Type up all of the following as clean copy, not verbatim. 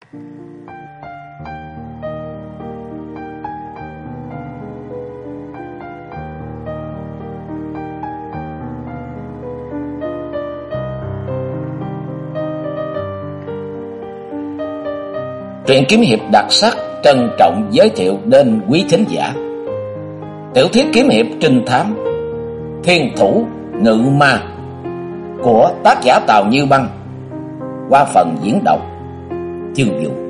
Truyện kiếm hiệp đặc sắc trân trọng giới thiệu đến quý thính giả tiểu thuyết kiếm hiệp trinh thám Thiên Thủ Ngự Ma của tác giả Tào Như Băng qua phần diễn đọc Chương Vũ.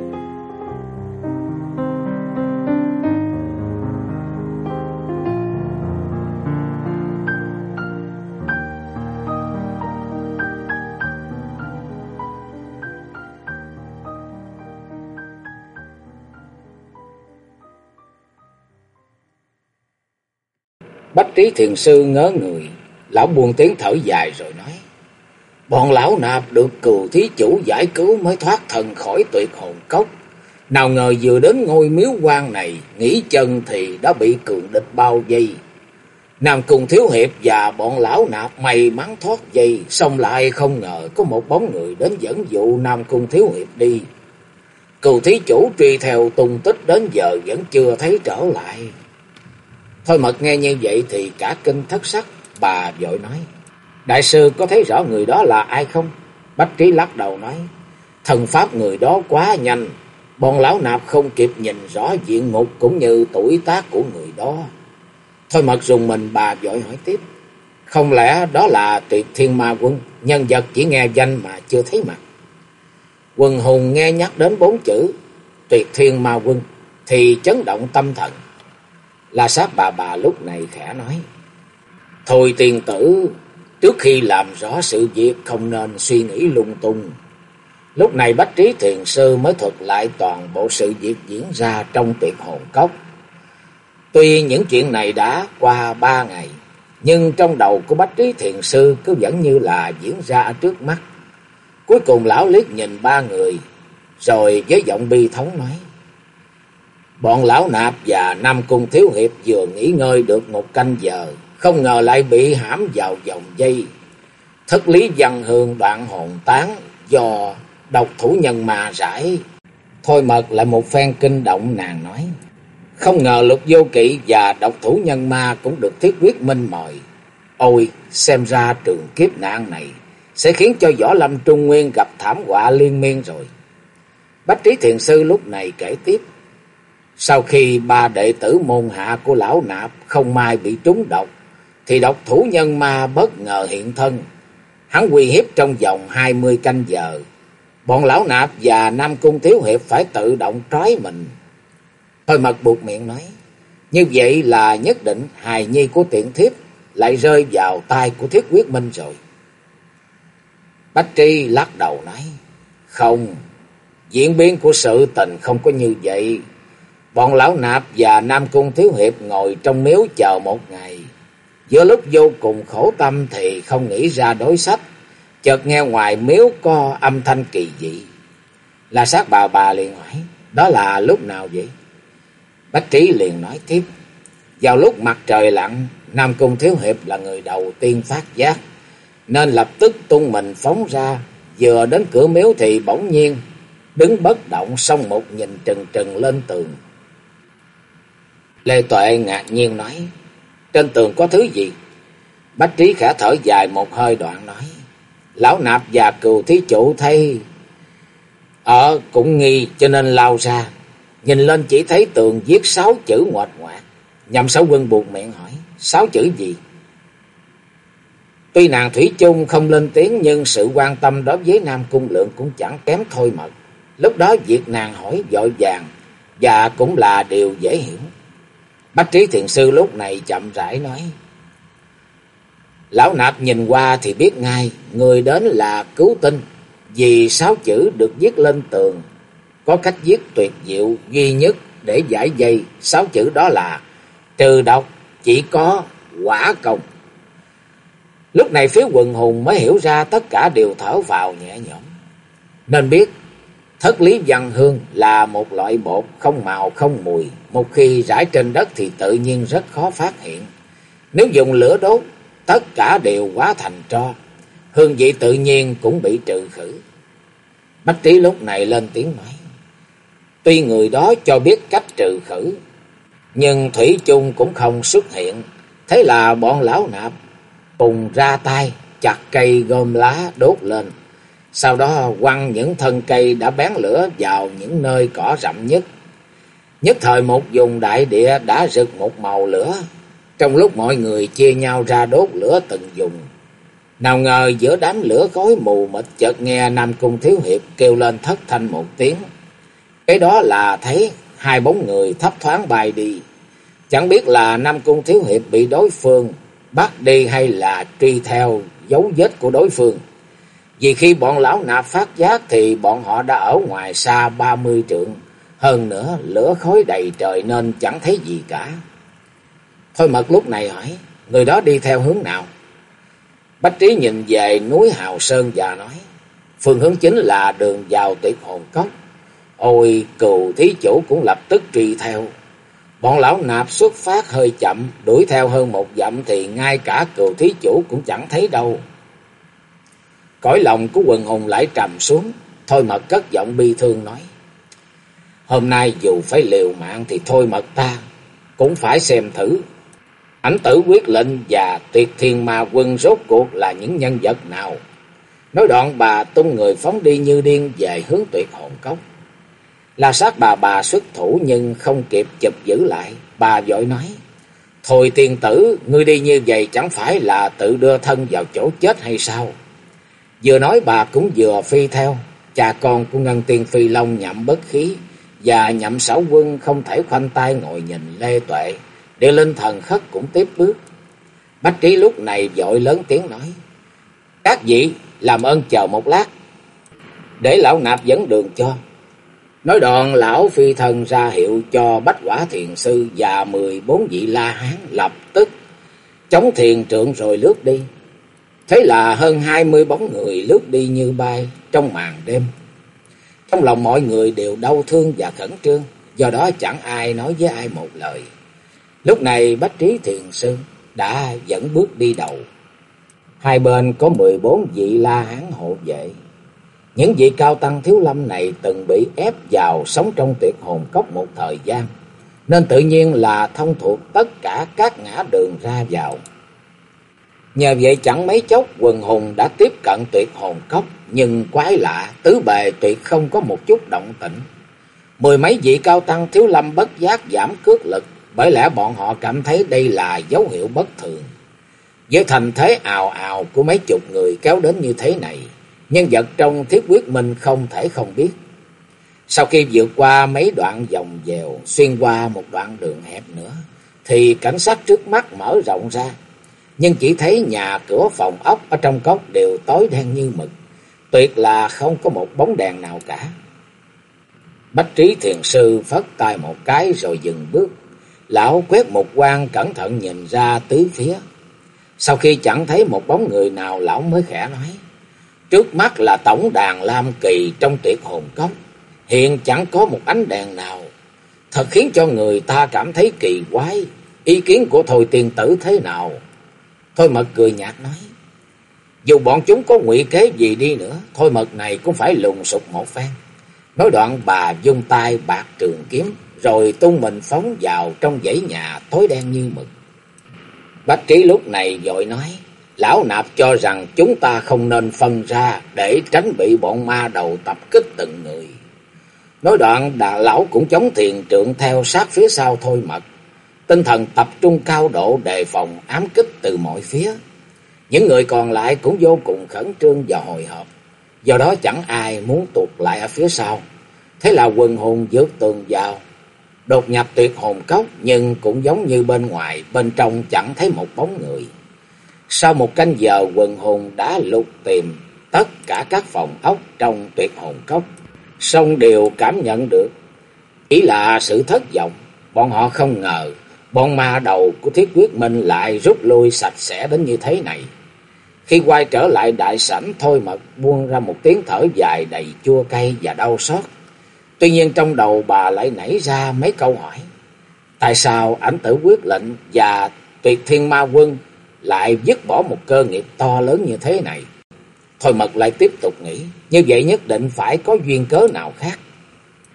Bách Trí Thiền Sư ngớ người, lão buông tiếng thở dài rồi nói: bọn lão nạp được Cừu thí chủ giải cứu mới thoát thân khỏi Tuyệt Hồn Cốc. Nào ngờ vừa đến ngôi miếu quan này, nghỉ chân thì đã bị cường địch bao vây. Nam Cung thiếu hiệp và bọn lão nạp may mắn thoát vây, xong lại không ngờ có một bóng người đến dẫn dụ Nam Cung thiếu hiệp đi. Cừu thí chủ truy theo tung tích đến giờ vẫn chưa thấy trở lại. Thôi Mật nghe như vậy thì cả kinh thất sắc, bà vội nói: đại sư có thấy rõ người đó là ai không? Bách Trí lắc đầu nói: thần pháp người đó quá nhanh, bọn lão nạp không kịp nhìn rõ diện mục cũng như tuổi tác của người đó. Thôi Mật rùng mình, bà vội hỏi tiếp: không lẽ đó là Tuyệt Thiên Ma Quân, nhân vật chỉ nghe danh mà chưa thấy mặt? Quần hùng nghe nhắc đến 4 chữ Tuyệt Thiên Ma Quân thì chấn động tâm thần. La Sát bà lúc này khẽ nói: thôi tiên tử, trước khi làm rõ sự việc không nên suy nghĩ lung tung. Lúc này Bách Trí Thiền Sư mới thuật lại toàn bộ sự việc diễn ra trong Tuyệt Hồn Cốc. Tuy những chuyện này đã qua 3 ngày, nhưng trong đầu của Bách Trí Thiền Sư cứ vẫn như là diễn ra ở trước mắt. Cuối cùng lão liếc nhìn 3 người, rồi với giọng bi thống nói: bọn lão nạp và Nam Cung thiếu hiệp vừa nghỉ ngơi được 1 canh giờ, không ngờ lại bị hãm vào vòng dây. Thất lý văn hương đoạn hồn tán do độc thủ nhân mà rải. Thôi Mật lại một phen kinh động, nàng nói: không ngờ Lục Vô Kỵ và độc thủ nhân ma cũng được Thiết Quyết minh mời. Ôi, xem ra trường kiếp nạn này sẽ khiến cho Võ Lâm Trung Nguyên gặp thảm họa liên miên rồi. Bách Trí Thiền Sư lúc này kể tiếp: sau khi 3 đệ tử môn hạ của lão nạp không may bị trúng độc, thì độc thủ nhân ma bất ngờ hiện thân. Hắn uy hiếp trong vòng 20 canh giờ. Bọn lão nạp và Nam Cung thiếu hiệp phải tự động trói mình. Thôi Mật buộc miệng nói: như vậy là nhất định hài nhi của tiện thiếp lại rơi vào tay của Thiết Quyết Minh rồi. Bách Tri lắc đầu nói: không, diễn biến của sự tình không có như vậy. Bọn lão nạp và Nam Cung thiếu hiệp ngồi trong miếu chờ 1 ngày. Giữa lúc vô cùng khổ tâm thì không nghĩ ra đối sách, chợt nghe ngoài miếu có âm thanh kỳ dị. La Sát bà liền hỏi: đó là lúc nào vậy? Bách Trí liền nói tiếp: vào lúc mặt trời lặn, Nam Cung thiếu hiệp là người đầu tiên phát giác, nên lập tức tung mình phóng ra. Vừa đến cửa miếu thì bỗng nhiên đứng bất động, song một nhìn trừng trừng lên tường. Lê Tuệ ngạc nhiên nói: trên tường có thứ gì? Bách Trí khẽ thở dài một hơi đoạn nói: lão nạp và Cừu thí chủ thấy cũng nghi cho nên lao ra. Nhìn lên chỉ thấy tường viết 6 chữ ngoạch ngoạc. Nhậm Sáu Quân buộc miệng hỏi: 6 chữ gì? Tuy nàng thủy chung không lên tiếng, nhưng sự quan tâm đối với Nam Cung Lượng cũng chẳng kém Thôi Mật. Lúc đó việc nàng hỏi vội vàng và cũng là điều dễ hiểu. Bách Trí Thiền Sư lúc này chậm rãi nói: lão nạp nhìn qua thì biết ngay người đến là Cứu Tinh, vì 6 chữ được viết lên tường có cách viết tuyệt diệu duy nhất để giải dây. 6 chữ đó là: trừ độc chỉ có quả công. Lúc này phía quần hùng mới hiểu ra, tất cả đều thở vào nhẹ nhõm. Nên biết thất lý văn hương là một loại bột không màu không mùi, một khi rải trên đất thì tự nhiên rất khó phát hiện. Nếu dùng lửa đốt, tất cả đều hóa thành tro, hương vị tự nhiên cũng bị trừ khử. Bách Trí lúc này lên tiếng nói: Tuy người đó cho biết cách trừ khử, nhưng thủy chung cũng không xuất hiện. Thế là bọn lão nạp cùng ra tay chặt cây gom lá đốt lên, sau đó quăng những thân cây đã bén lửa vào những nơi cỏ rậm nhất. Nhất thời một vùng đại địa đã rực một màu lửa. Trong lúc mọi người chia nhau ra đốt lửa từng vùng, nào ngờ giữa đám lửa khói mù mịt chợt nghe Nam Cung Thiếu Hiệp kêu lên thất thanh một tiếng. Cái đó là thấy hai bóng người thấp thoáng bay đi. Chẳng biết là Nam Cung Thiếu Hiệp bị đối phương bắt đi hay là truy theo dấu vết của đối phương. Vì khi bọn lão nạp phát giác thì bọn họ đã ở ngoài xa 30 trượng. Hơn nữa lửa khói đầy trời nên chẳng thấy gì cả. Thôi Mật lúc này hỏi, người đó đi theo hướng nào? Bách Trí nhìn về núi Hào Sơn và nói, phương hướng chính là đường vào Tuyệt Hồn Cốc. Ôi, Cừu thí chủ cũng lập tức truy theo. Bọn lão nạp xuất phát hơi chậm, đuổi theo hơn một dặm thì ngay cả Cừu thí chủ cũng chẳng thấy đâu. Cõi lòng của Quần Hùng lại trầm xuống. Thôi Mật cất giọng bi thương nói, hôm nay dù phải liều mạng thì Thôi Mật ta cũng phải xem thử Ảnh Tử Quyết Lệnh và Tuyệt Thiên Ma Quân rốt cuộc là những nhân vật nào. Nói đoạn bà tung người phóng đi như điên về hướng Tuyệt Hồn Cốc. La Sát bà xuất thủ nhưng không kịp chụp giữ lại. Bà vội nói, thôi tiên tử, ngươi đi như vậy chẳng phải là tự đưa thân vào chỗ chết hay sao? Vừa nói bà cũng vừa phi theo. Cha con của Ngân Tiên Phi Long Nhậm Bất Khí và Nhậm Xảo Quân không thể khoanh tay ngồi nhìn lê tuệ. Địa Linh Thần Khất cũng tiếp bước. Bách Trí lúc này vội lớn tiếng nói, các vị làm ơn chờ một lát, để lão nạp dẫn đường cho. Nói đoạn lão phi thần ra hiệu cho Bách Quả Thiền Sư và 14 vị La Hán lập tức chống thiền trượng rồi lướt đi. Thế là hơn 20 bóng người lướt đi như bay trong màn đêm. Trong lòng mọi người đều đau thương và khẩn trương, do đó chẳng ai nói với ai một lời. Lúc này Bách Trí Thiền Sư đã dẫn bước đi đầu. Hai bên có 14 vị La Hán hộ vệ. Những vị cao tăng thiếu lâm này từng bị ép vào sống trong Tuyệt Hồn Cốc một thời gian, nên tự nhiên là thông thuộc tất cả các ngã đường ra vào. Nhờ vậy chẳng mấy chốc Quần Hùng đã tiếp cận Tuyệt Hồn Cốc, nhưng quái lạ, tứ bề tuyệt không có một chút động tĩnh. Mười mấy vị cao tăng thiếu lâm bất giác giảm cước lực, bởi lẽ bọn họ cảm thấy đây là dấu hiệu bất thường. Với thành thế ào ào của mấy chục người kéo đến như thế này, nhân vật trong Thiết Quyết Minh không thể không biết. Sau khi vượt qua mấy đoạn vòng vèo, xuyên qua một đoạn đường hẹp nữa, thì cảnh sát trước mắt mở rộng ra. Nhưng chỉ thấy nhà cửa phòng ốc ở trong cốc đều tối đen như mực, tuyệt là không có một bóng đèn nào cả. Bách Trí Thiền Sư phất tay một cái rồi dừng bước. Lão quét một quan cẩn thận nhìn ra tứ phía. Sau khi chẳng thấy một bóng người nào, lão mới khẽ nói, trước mắt là tổng đàn Lam Kỳ trong Tuyệt Hồn Cốc, hiện chẳng có một ánh đèn nào, thật khiến cho người ta cảm thấy kỳ quái. Ý kiến của Thôi tiên tử thế nào? Thôi Mật cười nhạt nói, dù bọn chúng có ngụy kế gì đi nữa, Thôi Mật này cũng phải lùng sục một phen. Nói đoạn bà vung tay bạc trường kiếm, rồi tung mình phóng vào trong dãy nhà tối đen như mực. Bách Trí lúc này vội nói, lão nạp cho rằng chúng ta không nên phân ra để tránh bị bọn ma đầu tập kích từng người. Nói đoạn lão cũng chống thiền trượng theo sát phía sau Thôi Mật, tinh thần tập trung cao độ đề phòng ám kích từ mọi phía. Những người còn lại cũng vô cùng khẩn trương và hồi hộp, do đó chẳng ai muốn tụt lại ở phía sau. Thế là Quần Hùng vượt tường vào, đột nhập Tuyệt Hồn Cốc, nhưng cũng giống như bên ngoài, bên trong chẳng thấy một bóng người. Sau một canh giờ, Quần Hùng đã lục tìm tất cả các phòng ốc trong Tuyệt Hồn Cốc, song đều cảm nhận được chỉ là sự thất vọng. Bọn họ không ngờ bọn ma đầu của Thiết Quyết Minh lại rút lui sạch sẽ đến như thế này. Khi quay trở lại đại sảnh, Thôi Mật buông ra một tiếng thở dài đầy chua cay và đau xót. Tuy nhiên trong đầu bà lại nảy ra mấy câu hỏi. Tại sao Ảnh Tử Quyết Lệnh và Tuyệt Thiên Ma Quân lại dứt bỏ một cơ nghiệp to lớn như thế này? Thôi Mật lại tiếp tục nghĩ, như vậy nhất định phải có duyên cớ nào khác.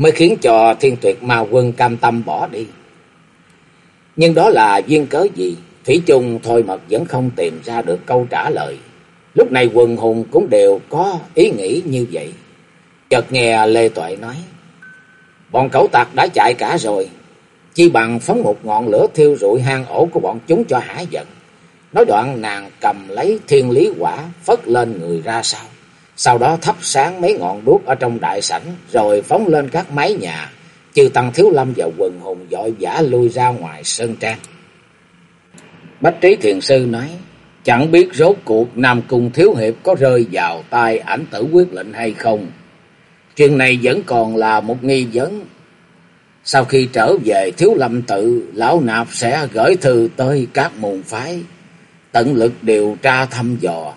mới khiến cho Thiên Tuyệt Ma Quân cam tâm bỏ đi. Nhưng đó là duyên cớ gì? Thủy chung Thôi Mật vẫn không tìm ra được câu trả lời. Lúc này quần hùng cũng đều có ý nghĩ như vậy. Chợt nghe Lê Tuệ nói: bọn cẩu tặc đã chạy cả rồi, chi bằng phóng một ngọn lửa thiêu rụi hang ổ của bọn chúng cho hả giận. Nói đoạn nàng cầm lấy thiên lý quả phất lên người ra sau đó thắp sáng mấy ngọn đuốc ở trong đại sảnh, rồi phóng lên các mái nhà. Chư Tăng Thiếu Lâm và quần hùng vội vã lui ra ngoài sơn trang. Bách Trí Thiền Sư nói: chẳng biết rốt cuộc Nam Cung thiếu hiệp có rơi vào tay Ảnh Tử quyết lệnh hay không? Chuyện này vẫn còn là một nghi vấn. Sau khi trở về Thiếu Lâm tự, lão nạp sẽ gửi thư tới các môn phái, tận lực điều tra thăm dò.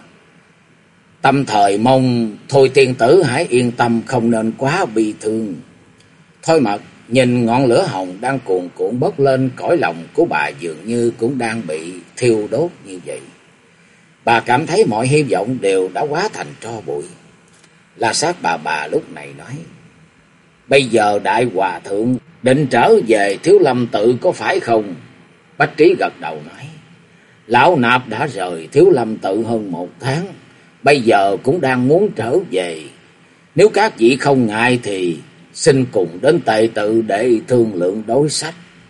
Tâm thời mong Thôi tiên tử hãy yên tâm, không nên quá bi thương. Thôi Mật nhìn ngọn lửa hồng đang cuồn cuộn bốc lên, cõi lòng của bà dường như cũng đang bị thiêu đốt như vậy. Bà cảm thấy mọi hy vọng đều đã hóa thành tro bụi. La Sát bà lúc này nói: bây giờ đại hòa thượng định trở về Thiếu Lâm tự có phải không? Bách Trí gật đầu nói: lão nạp đã rời Thiếu Lâm tự hơn 1 tháng, bây giờ cũng đang muốn trở về. Nếu các vị không ngại thì xin cùng đến Tề tự để thương lượng đối sách.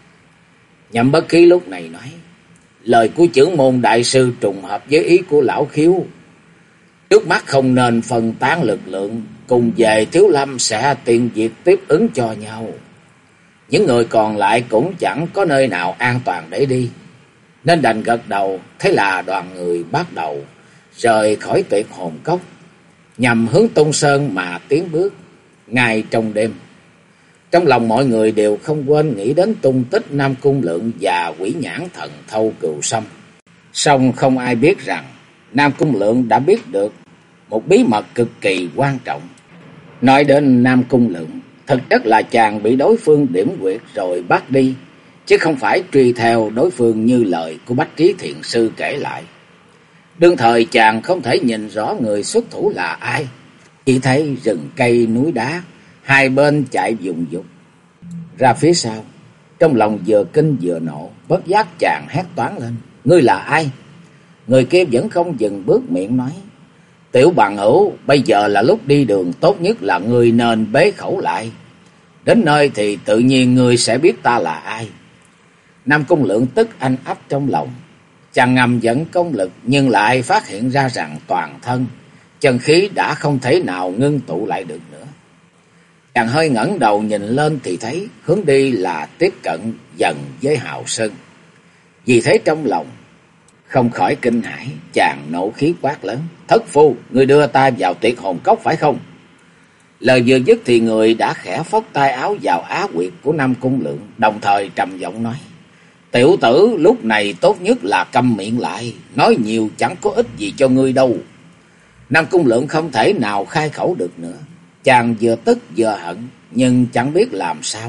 Nhậm Bất Ký lúc này nói: lời của trưởng môn đại sư trùng hợp với ý của lão Khiếu. Trước mắt không nên phân tán lực lượng, cùng về Thiếu Lâm sẽ tiện việc tiếp ứng cho nhau. Những người còn lại cũng chẳng có nơi nào an toàn để đi, nên đành gật đầu. Thế là đoàn người bắt đầu rời khỏi Tuyệt Hồn Cốc, nhằm hướng Tung Sơn mà tiến bước. Ngay trong đêm, trong lòng mọi người đều không quên nghĩ đến tung tích Nam Cung Lượng và Quỷ Nhãn Thần Thâu Cừu Sâm. Song không ai biết rằng Nam Cung Lượng đã biết được một bí mật cực kỳ quan trọng. Nói đến Nam Cung Lượng, thực chất là chàng bị đối phương điểm quyệt rồi bắt đi, chứ không phải truy theo đối phương như lời của Bách Trí Thiền Sư kể lại. Đương thời chàng không thể nhìn rõ người xuất thủ là ai, chỉ thấy rừng cây núi đá hai bên chạy vùng vụt ra phía sau. Trong lòng vừa kinh vừa nộ, bất giác chàng hét toáng lên: ngươi là ai? Người kia vẫn không dừng bước, miệng nói: tiểu bằng hữu, bây giờ là lúc đi đường, tốt nhất là ngươi nên bế khẩu lại. Đến nơi thì tự nhiên ngươi sẽ biết ta là ai. Nam Cung Lượng tức anh ách trong lòng. Chàng ngầm dẫn công lực, nhưng lại phát hiện ra rằng toàn thân chân khí đã không thể nào ngưng tụ lại được nữa. Chàng hơi ngẩng đầu nhìn lên thì thấy hướng đi là tiếp cận dần với Hào Sơn. Vì thế trong lòng không khỏi kinh hãi, chàng nộ khí quát lớn: thất phu, ngươi đưa ta vào Tuyệt Hồn Cốc phải không? Lời vừa dứt thì người đã khẽ phất tay áo vào á quyệt của Nam Cung Lượng, đồng thời trầm giọng nói: tiểu tử, lúc này tốt nhất là câm miệng lại, nói nhiều chẳng có ích gì cho ngươi đâu. Nam Cung Lượng không thể nào khai khẩu được nữa. Chàng vừa tức vừa hận, nhưng chẳng biết làm sao.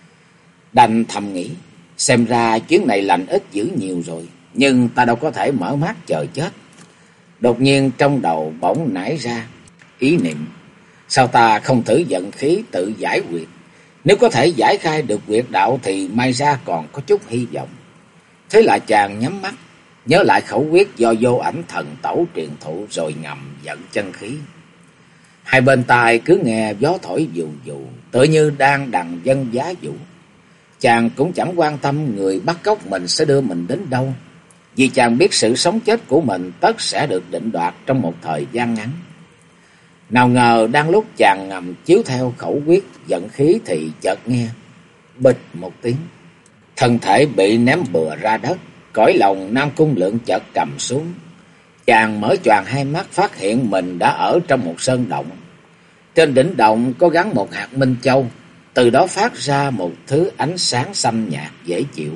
Đành thầm nghĩ, xem ra chuyến này lành ít dữ nhiều rồi, nhưng ta đâu có thể mở mắt chờ chết. Đột nhiên trong đầu bỗng nảy ra ý niệm, sao ta không thử vận khí tự giải quyết? Nếu có thể giải khai được quyệt đạo thì may ra còn có chút hy vọng. Thế là chàng nhắm mắt, nhớ lại khẩu quyết do Vô Ảnh Thần Tẩu truyền thụ, rồi ngầm vận chân khí. Hai bên tai cứ nghe gió thổi vù vù, tựa như đang đằng vân giá vũ. Chàng cũng chẳng quan tâm người bắt cóc mình sẽ đưa mình đến đâu, vì chàng biết sự sống chết của mình tất sẽ được định đoạt trong một thời gian ngắn. Nào ngờ đang lúc chàng ngầm chiếu theo khẩu quyết vận khí thì chợt nghe bịch một tiếng, thân thể bị ném bừa ra đất. Cõi lòng Nam Cung Lượng chợt trầm xuống. Chàng mở choàng hai mắt, phát hiện mình đã ở trong một sơn động. Trên đỉnh động có gắn một hạt minh châu, từ đó phát ra một thứ ánh sáng xanh nhạt dễ chịu.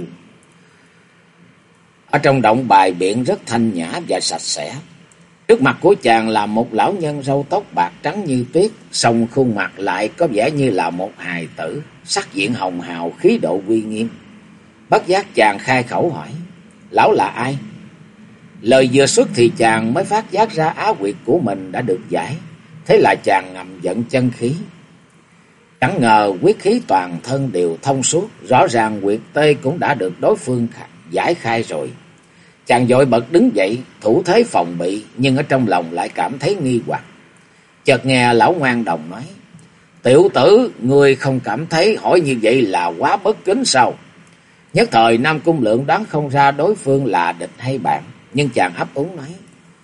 Ở trong động bài biện rất thanh nhã và sạch sẽ. Trước mặt của chàng là một lão nhân râu tóc bạc trắng như tuyết, song khuôn mặt lại có vẻ như là một hài tử, sắc diện hồng hào, khí độ uy nghiêm. Bất giác chàng khai khẩu hỏi: lão là ai? Lời vừa xuất thì chàng mới phát giác ra á quyệt của mình đã được giải. Thế là chàng ngầm vận chân khí. Chẳng ngờ quyết khí toàn thân đều thông suốt, rõ ràng huyệt tê cũng đã được đối phương giải khai rồi. Chàng vội bật đứng dậy, thủ thế phòng bị, nhưng ở trong lòng lại cảm thấy nghi hoặc. Chợt nghe lão Ngoan Đồng nói: "Tiểu tử, ngươi không cảm thấy hỏi như vậy là quá bất kính sao?" Nhất thời Nam Cung Lượng đoán không ra đối phương là địch hay bạn, nhưng chàng ấp úng nói: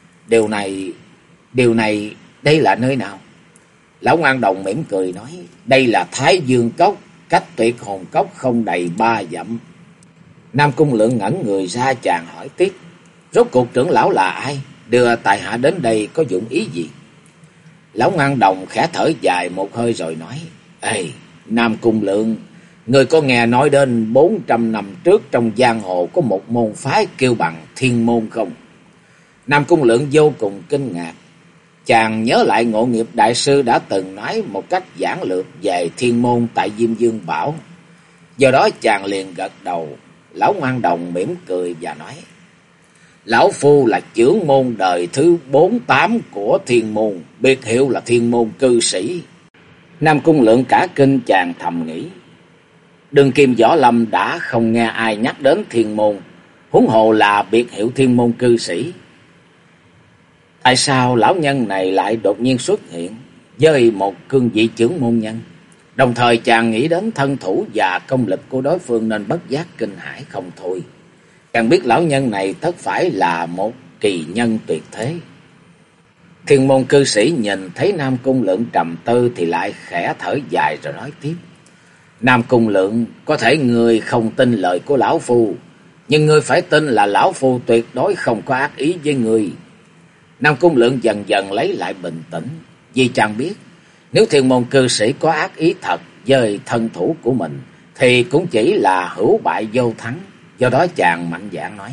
Điều này, đây là nơi nào?" Lão Ngoan Đồng mỉm cười nói: "Đây là Thái Dương Cốc, cách Tuyệt Hồn Cốc không đầy 3 dặm." Nam Cung Lượng ngẩn người ra, chàng hỏi tiếp: "Rốt cuộc trưởng lão là ai? Đưa tại hạ đến đây có dụng ý gì?" Lão Ngoan Đồng khẽ thở dài một hơi rồi nói: "Ê, Nam Cung Lượng, người có nghe nói đến 400 năm trước trong giang hồ có một môn phái kêu bằng Thiên Môn không?" Nam Cung Lượng vô cùng kinh ngạc. Chàng nhớ lại Ngộ Nghiệp đại sư đã từng nói một cách giản lược về Thiên Môn tại Diêm Dương Bảo. Do đó chàng liền gật đầu. Lão Ngoan Đồng mỉm cười và nói: "Lão phu là trưởng môn đời thứ 48 của Thiên Môn, biệt hiệu là Thiên Môn cư sĩ." Nam Cung Lượng cả kinh, chàng thầm nghĩ: Đường kim võ lâm đã không nghe ai nhắc đến Thiên Môn, huống hồ là biệt hiệu Thiên Môn cư sĩ. Tại sao lão nhân này lại đột nhiên xuất hiện với một cương vị trưởng môn nhân? Đồng thời chàng nghĩ đến thân thủ và công lực của đối phương nên bất giác kinh hãi không thôi. Chàng biết lão nhân này tất phải là một kỳ nhân tuyệt thế. Thiên Môn cư sĩ nhìn thấy Nam Cung Lượng trầm tư thì lại khẽ thở dài rồi nói tiếp: "Nam Cung Lượng, có thể ngươi không tin lời của lão phu, nhưng ngươi phải tin là lão phu tuyệt đối không có ác ý với ngươi." Nam Cung Lượng dần dần lấy lại bình tĩnh, vì chàng biết nếu Thiên Môn cư sĩ có ác ý thật với thân thủ của mình thì cũng chỉ là hữu bại vô thắng. Do đó chàng mạnh dạn nói: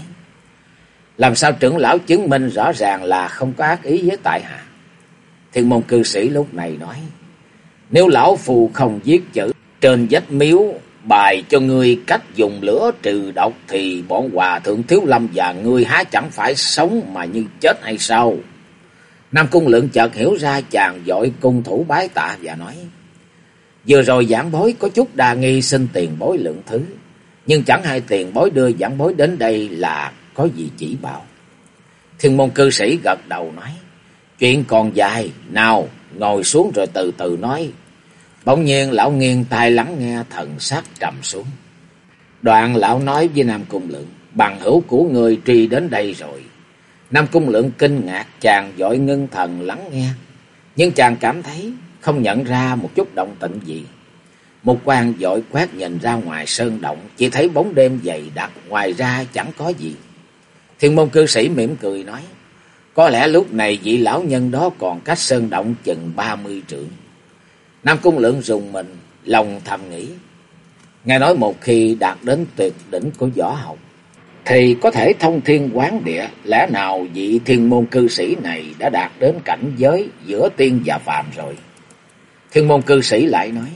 "Làm sao trưởng lão chứng minh rõ ràng là không có ác ý với tại hạ?" Thiên Môn cư sĩ lúc này nói: "Nếu lão phù không viết chữ trên vách miếu bài cho ngươi cách dùng lửa trừ độc thì bọn hòa thượng Thiếu Lâm và ngươi há chẳng phải sống mà như chết hay sao?" Nam Cung Lượng chợt hiểu ra, chàng vội cung thủ bái tạ và nói: "Vừa rồi giảng bối có chút đa nghi, xin tiền bối lượng thứ, nhưng chẳng hay tiền bối đưa giảng bối đến đây là có gì chỉ bảo." Thiên Môn cư sĩ gật đầu nói: "Chuyện còn dài, nào ngồi xuống rồi từ từ nói." Bỗng nhiên lão nghiêng tai lắng nghe, thần sắc trầm xuống. Đoạn lão nói với Nam Cung Lượng: "Bằng hữu của người truy đến đây rồi." Nam Cung Lượng kinh ngạc, chàng vội ngưng thần lắng nghe, nhưng chàng cảm thấy không nhận ra một chút động tĩnh gì. Một quan vội quét nhìn ra ngoài sơn động, chỉ thấy bóng đêm dày đặc, ngoài ra chẳng có gì. Thiên Môn cư sĩ mỉm cười nói: "Có lẽ lúc này vị lão nhân đó còn cách sơn động chừng 30 trượng. Nam Cung Lượng rùng mình, lòng thầm nghĩ: nghe nói một khi đạt đến tuyệt đỉnh của võ học thì có thể thông thiên quán địa, lẽ nào vị Thiên Môn cư sĩ này đã đạt đến cảnh giới giữa tiên và phàm rồi? Thiên Môn cư sĩ lại nói: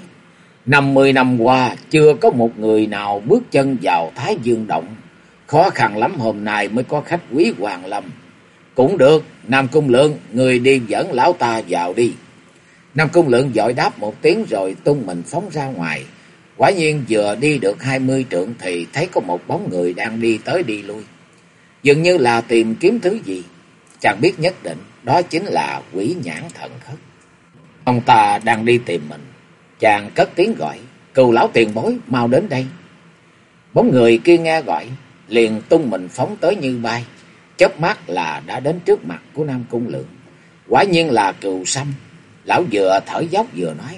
50 năm qua chưa có một người nào bước chân vào Thái Dương Động, khó khăn lắm hôm nay mới có khách quý Hoàng Lâm. Cũng được, Nam Cung Lượng, người đi dẫn lão ta vào đi." Nam Cung Lượng vội đáp một tiếng rồi tung mình phóng ra ngoài. Quả nhiên vừa đi được 20 trượng thì thấy có một bóng người đang đi tới đi lui, dường như là tìm kiếm thứ gì. Chàng biết nhất định đó chính là Quỷ Nhãn Thần Khất. Ông ta đang đi tìm mình. Chàng cất tiếng gọi: "Cừu lão tiền bối, mau đến đây." Bóng người kia nghe gọi liền tung mình phóng tới như bay, chớp mắt là đã đến trước mặt của Nam Cung Lượng. Quả nhiên là Cừu Sâm. Lão vừa thở dốc vừa nói: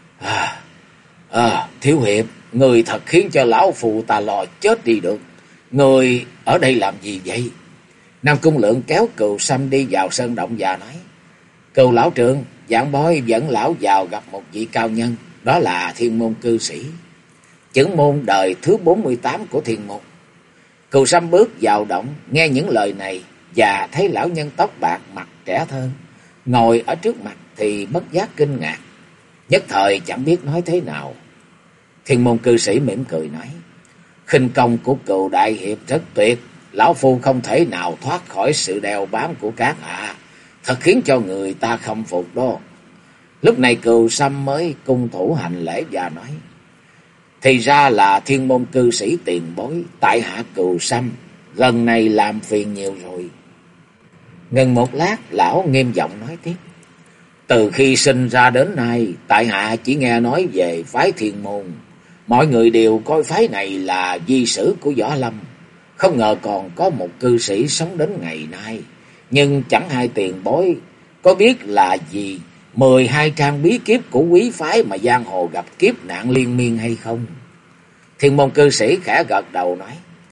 Thiếu hiệp, người thật khiến cho lão phù ta lo chết đi được. Người ở đây làm gì vậy?" Nam Cung Lượng kéo Cừu Sâm đi vào sơn động và nói: "Cừu lão trưởng, giảng bối dẫn lão vào gặp một vị cao nhân, đó là Thiên Môn cư sĩ, trưởng môn đời thứ 48 của Thiên Môn." Cừu Sâm bước vào động, nghe những lời này và thấy lão nhân tóc bạc, mặt trẻ thơ ngồi ở trước mặt thì bất giác kinh ngạc, nhất thời chẳng biết nói thế nào. Thiên Môn cư sĩ mỉm cười nói: "Khinh công của Cừu đại hiệp rất tuyệt, lão phu không thể nào thoát khỏi sự đeo bám của các hạ, thật khiến cho người ta khâm phục đó." Lúc này Cừu Sâm mới cung thủ hành lễ và nói: thì ra là Thiên Môn cư sĩ tiền bối, tại hạ Cừu Sâm, lần này làm phiền nhiều rồi. Ngừng một lát, lão nghiêm giọng nói tiếp: từ khi sinh ra đến nay, tại hạ chỉ nghe nói về phái Thiên Môn. Mọi người đều coi phái này là di sử của Võ Lâm. Không ngờ còn có một cư sĩ sống đến ngày nay. Nhưng chẳng hay tiền bối có biết là gì 12 trang bí kíp của quý phái mà giang hồ gặp kiếp nạn liên miên hay không? Thiên Môn cư sĩ khẽ gật đầu nói: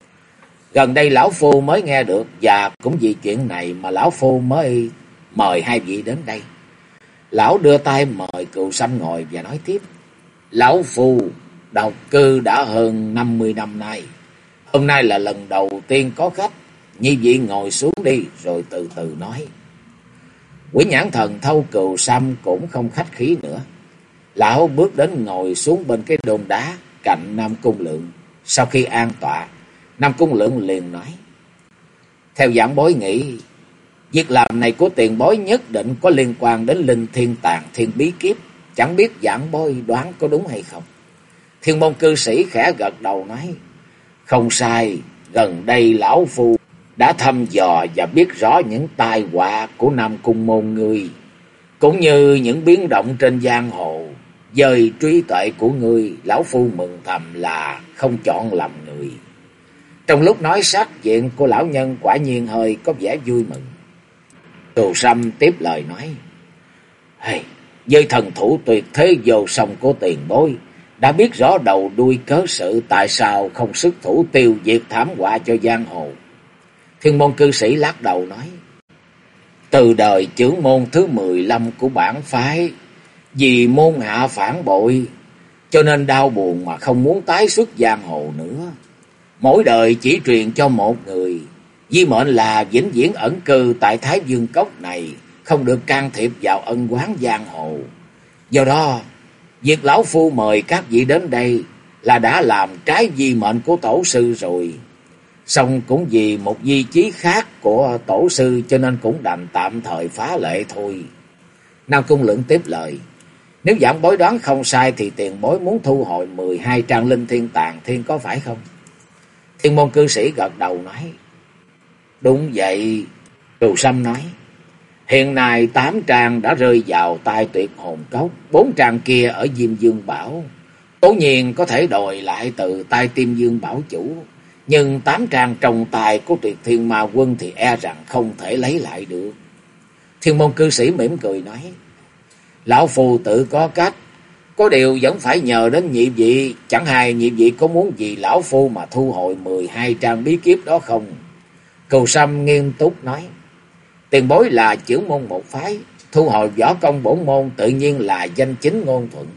gần đây lão phu mới nghe được, và cũng vì chuyện này mà lão phu mới mời hai vị đến đây. Lão đưa tay mời Cừu Sâm ngồi và nói tiếp: lão phu độc cư đã hơn 50 năm nay. Hôm nay là lần đầu tiên có khách, nhi vị ngồi xuống đi rồi từ từ nói. Quỷ Nhãn Thần thâu Cừu Sâm cũng không khách khí nữa. Lão bước đến ngồi xuống bên cái đôn đá cạnh Nam Cung Lượng. Sau khi an tọa, Nam Cung Lượng liền nói: theo giảng bối nghĩ, việc làm này của tiền bối nhất định có liên quan đến linh thiên tàng thiên bí kiếp. Chẳng biết giảng bối đoán có đúng hay không? Thiên Môn cư sĩ khẽ gật đầu nói: không sai, gần đây lão phu đã thăm dò và biết rõ những tai họa của Nam Cung môn ngươi, cũng như những biến động trên giang hồ. Dời trí tuệ của ngươi, lão phu mừng thầm là không chọn lầm người. Trong lúc nói, sắc diện của lão nhân quả nhiên hơi có vẻ vui mừng. Cừu Sâm tiếp lời nói: hey, với thần thủ tuyệt thế vô song của tiền bối, đã biết rõ đầu đuôi cớ sự, tại sao không xuất thủ tiêu diệt thảm họa cho giang hồ? Thiên Môn cư sĩ lắc đầu nói: từ đời trưởng môn thứ 15 của bản phái, vì môn hạ phản bội, cho nên đau buồn mà không muốn tái xuất giang hồ nữa. Mỗi đời chỉ truyền cho một người, di mệnh là vĩnh viễn ẩn cư tại Thái Dương Cốc này, không được can thiệp vào ân oán giang hồ. Do đó, việc lão phu mời các vị đến đây là đã làm trái di mệnh của tổ sư rồi. Song cũng vì một di chí khác của tổ sư, cho nên cũng đành tạm thời phá lệ thôi. Nam Cung Lượng tiếp lời: nếu giảng bối đoán không sai thì tiền bối muốn thu hồi 12 trang linh thiên tàng thiên có phải không? Thiên Môn cư sĩ gật đầu nói: đúng vậy. Cừu Sâm nói: hiện nay 8 trang đã rơi vào tay Tuyệt Hồn Cốc, 4 trang kia ở Diêm Dương Bảo. Cố nhiên có thể đòi lại từ tay Tiêm Dương Bảo chủ, nhưng 8 trang trong tay của Tuyệt Thiên Ma Quân thì e rằng không thể lấy lại được. Thiên Môn cư sĩ mỉm cười nói: lão phu tự có cách, có điều vẫn phải nhờ đến nhị vị. Chẳng hay nhị vị có muốn vì lão phu mà thu hồi 12 trang bí kíp đó không? Cừu Sâm nghiêm túc nói: tiền bối là trưởng môn một phái, thu hồi võ công bổn môn tự nhiên là danh chính ngôn thuận.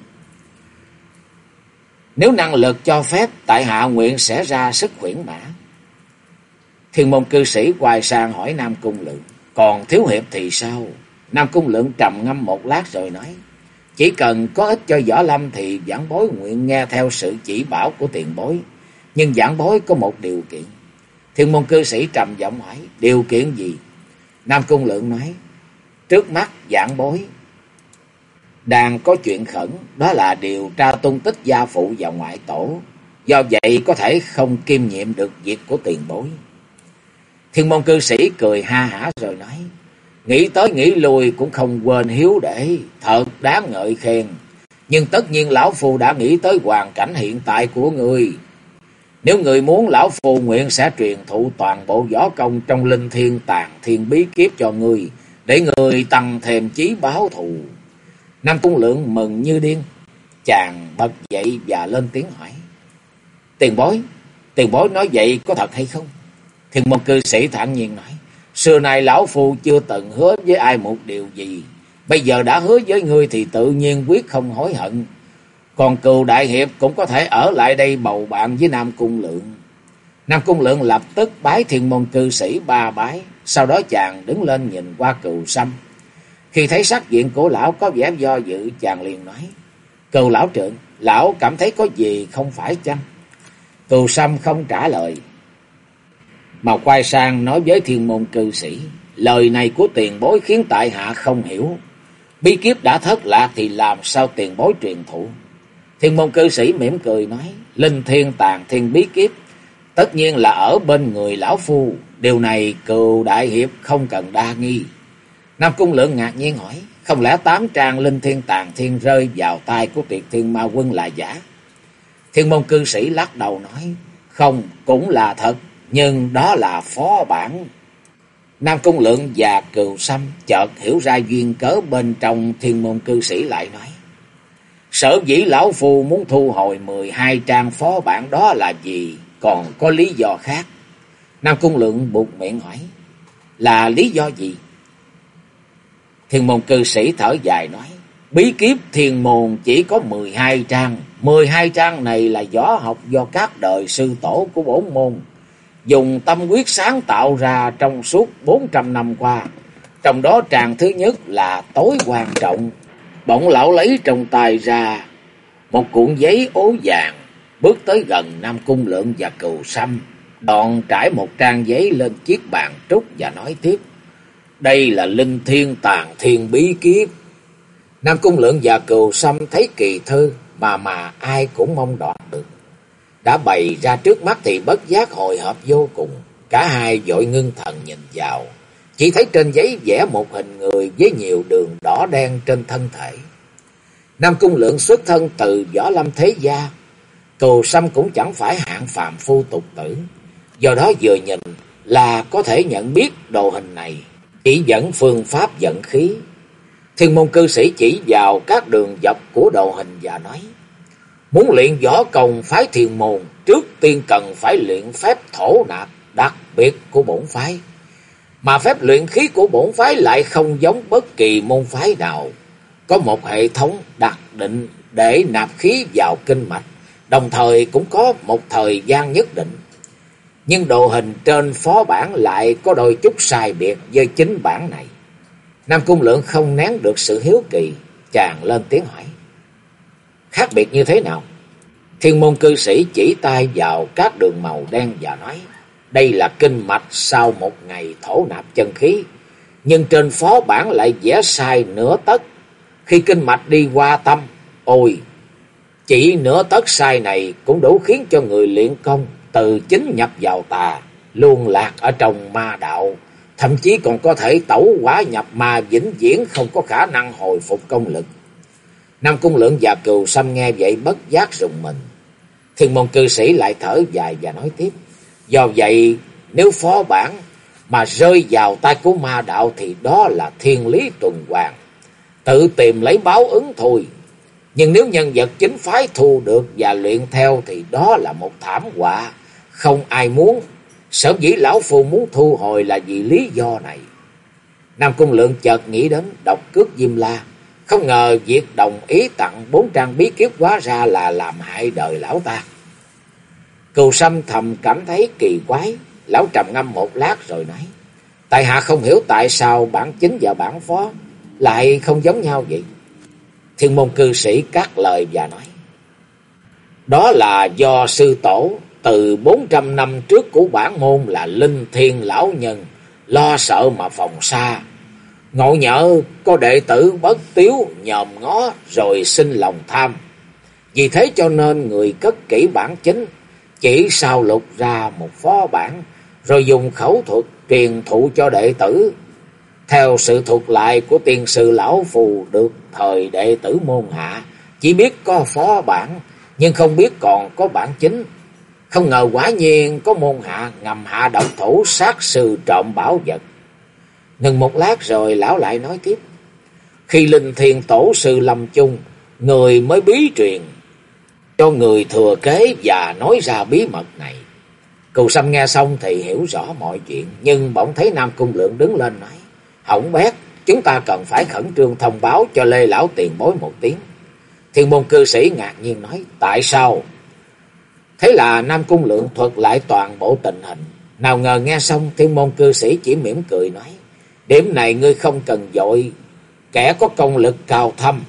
Nếu năng lực cho phép, tại hạ nguyện sẽ ra sức khuyển mã. Thiên Môn cư sĩ quay sang hỏi Nam Cung Lượng: còn thiếu hiệp thì sao? Nam Cung Lượng trầm ngâm một lát rồi nói: chỉ cần có ích cho võ lâm thì giảng bối nguyện nghe theo sự chỉ bảo của tiền bối. Nhưng giảng bối có một điều kiện. Thiên Môn cư sĩ trầm giọng hỏi: điều kiện gì? Nam Cung Lượng nói: trước mắt giảng bối đang có chuyện khẩn, đó là điều tra tung tích gia phụ và ngoại tổ. Do vậy có thể không kiêm nhiệm được việc của tiền bối. Thiên Môn cư sĩ cười ha hả rồi nói: nghĩ tới nghĩ lui cũng không quên hiếu để, thật đáng ngợi khen. Nhưng tất nhiên lão phu đã nghĩ tới hoàn cảnh hiện tại của người. Nếu người muốn, lão phu nguyện sẽ truyền thụ toàn bộ võ công trong linh thiên tàng thiên bí kiếp cho người, để người tăng thêm chí báo thù. Nam Cung Lượng mừng như điên, chàng bật dậy và lên tiếng hỏi: tiền bối nói vậy có thật hay không? Thiên Môn cư sĩ thản nhiên nói: xưa nay lão phu chưa từng hứa với ai một điều gì, bây giờ đã hứa với ngươi thì tự nhiên quyết không hối hận. Còn Cừu đại hiệp cũng có thể ở lại đây bầu bạn với Nam Cung Lượng. Nam Cung Lượng lập tức bái Thiên Môn cư sĩ 3 bái, sau đó chàng đứng lên nhìn qua Cừu Sâm. Khi thấy sắc diện của lão có vẻ do dự, chàng liền nói: Cừu lão trượng, lão cảm thấy có gì không phải chăng? Cừu Sâm không trả lời, mà quay sang nói với Thiên Môn cư sĩ: lời này của tiền bối khiến tại hạ không hiểu. Bí kíp đã thất lạc thì làm sao tiền bối truyền thụ? Thiên môn cư sĩ mỉm cười nói, linh thiên tàng thiên bí kíp tất nhiên là ở bên người lão phu, điều này Cừu đại hiệp không cần đa nghi. Nam Cung Lượng ngạc nhiên hỏi, không lẽ 8 trang linh thiên tàng thiên rơi vào tay của Tuyệt Thiên Ma Quân là giả? Thiên môn cư sĩ lắc đầu nói, không, cũng là thật, nhưng đó là phó bản. Nam Cung Lượng và Cừu Sâm chợt hiểu ra duyên cớ bên trong. Thiên môn cư sĩ lại nói, sở dĩ lão phu muốn thu hồi 12 trang phó bản đó là gì? Còn có lý do khác. Nam Cung Lượng buột miệng hỏi, là lý do gì? Thiên môn cư sĩ thở dài nói, bí kíp thiên môn chỉ có 12 trang. 12 trang này là võ học do các đời sư tổ của bổn môn dùng tâm huyết sáng tạo ra trong suốt 400 năm qua. Trong đó trang thứ nhất là tối quan trọng. Bỗng lão lấy trong tay ra một cuộn giấy ố vàng, bước tới gần Nam Cung Lượng và Cừu Sâm, đoạn trải một trang giấy lên chiếc bàn trúc và nói tiếp, đây là linh thiên tàng thiên bí kíp. Nam Cung Lượng và Cừu Sâm thấy kỳ thư mà ai cũng mong đợi được đã bày ra trước mắt thì bất giác hồi hộp vô cùng. Cả hai vội ngưng thần nhìn vào, chỉ thấy trên giấy vẽ một hình người với nhiều đường đỏ đen trên thân thể. Nam Cung Lượng xuất thân từ võ lâm thế gia, Cừu Sâm cũng chẳng phải hạng phàm phu tục tử, do đó vừa nhìn là có thể nhận biết đồ hình này chỉ dẫn phương pháp dẫn khí. Thiên môn cư sĩ chỉ vào các đường dọc của đồ hình và nói, muốn luyện võ công phái Thiên môn, trước tiên cần phải luyện phép thổ nạp đặc biệt của bổn phái. Mà phép luyện khí của bổn phái lại không giống bất kỳ môn phái nào, có một hệ thống đặc định để nạp khí vào kinh mạch, đồng thời cũng có một thời gian nhất định. Nhưng đồ hình trên phó bản lại có đôi chút sai biệt với chính bản này. Nam Cung Lượng không nén được sự hiếu kỳ, chàng lên tiếng hỏi, khác biệt như thế nào? Thiên môn cư sĩ chỉ tay vào các đường màu đen và nói, đây là kinh mạch sau một ngày thổ nạp chân khí, nhưng trên phó bản lại vẽ sai nửa tấc. Khi kinh mạch đi qua tâm, ôi, chỉ nửa tấc sai này cũng đủ khiến cho người luyện công từ chính nhập vào tà, luồn lạc ở trong ma đạo, thậm chí còn có thể tẩu hỏa nhập ma, vĩnh viễn không có khả năng hồi phục công lực. Nam Cung Lượng và Cừu Sâm nghe vậy bất giác rùng mình. Thiên môn cư sĩ lại thở dài và nói tiếp, do vậy nếu phó bản mà rơi vào tay của ma đạo thì đó là thiên lý tuần hoàn, tự tìm lấy báo ứng thôi. Nhưng nếu nhân vật chính phái thu được và luyện theo thì đó là một thảm họa không ai muốn. Sở dĩ lão phu muốn thu hồi là vì lý do này. Nam Cung Lượng chợt nghĩ đến độc cước Diêm La, không ngờ việc đồng ý tặng 4 trang bí kíp hóa ra là làm hại đời lão ta. Cừu Sâm thầm cảm thấy kỳ quái, lão trầm ngâm một lát rồi nói, tại hạ không hiểu tại sao bản chính và bản phó lại không giống nhau vậy? Thiên môn cư sĩ cắt lời và nói, đó là do sư tổ từ 400 năm trước của bản môn là Linh Thiên lão nhân lo sợ mà phòng xa, ngộ nhỡ có đệ tử bất tiếu nhòm ngó rồi sinh lòng tham. Vì thế cho nên người cất kỹ bản chính, chỉ sao lục ra một phó bản, rồi dùng khẩu thuật truyền thụ cho đệ tử. Theo sự thuật lại của tiên sư lão phù được thời đệ tử môn hạ, chỉ biết có phó bản, nhưng không biết còn có bản chính. Không ngờ quả nhiên có môn hạ ngầm hạ độc thủ sát sư trộm bảo vật. Ngừng một lát rồi lão lại nói tiếp, khi Linh Thiên tổ sư lâm chung, người mới bí truyền cho người thừa kế và nói ra bí mật này. Cừu Sâm nghe xong thì hiểu rõ mọi chuyện, nhưng bỗng thấy Nam Cung Lượng đứng lên nói, hỏng bét, chúng ta cần phải khẩn trương thông báo cho Lê lão tiền bối một tiếng. Thiên môn cư sĩ ngạc nhiên nói, tại sao? Thế là Nam Cung Lượng thuật lại toàn bộ tình hình. Nào ngờ nghe xong, thiên môn cư sĩ chỉ mỉm cười nói, điểm này ngươi không cần vội, kẻ có công lực cao thâm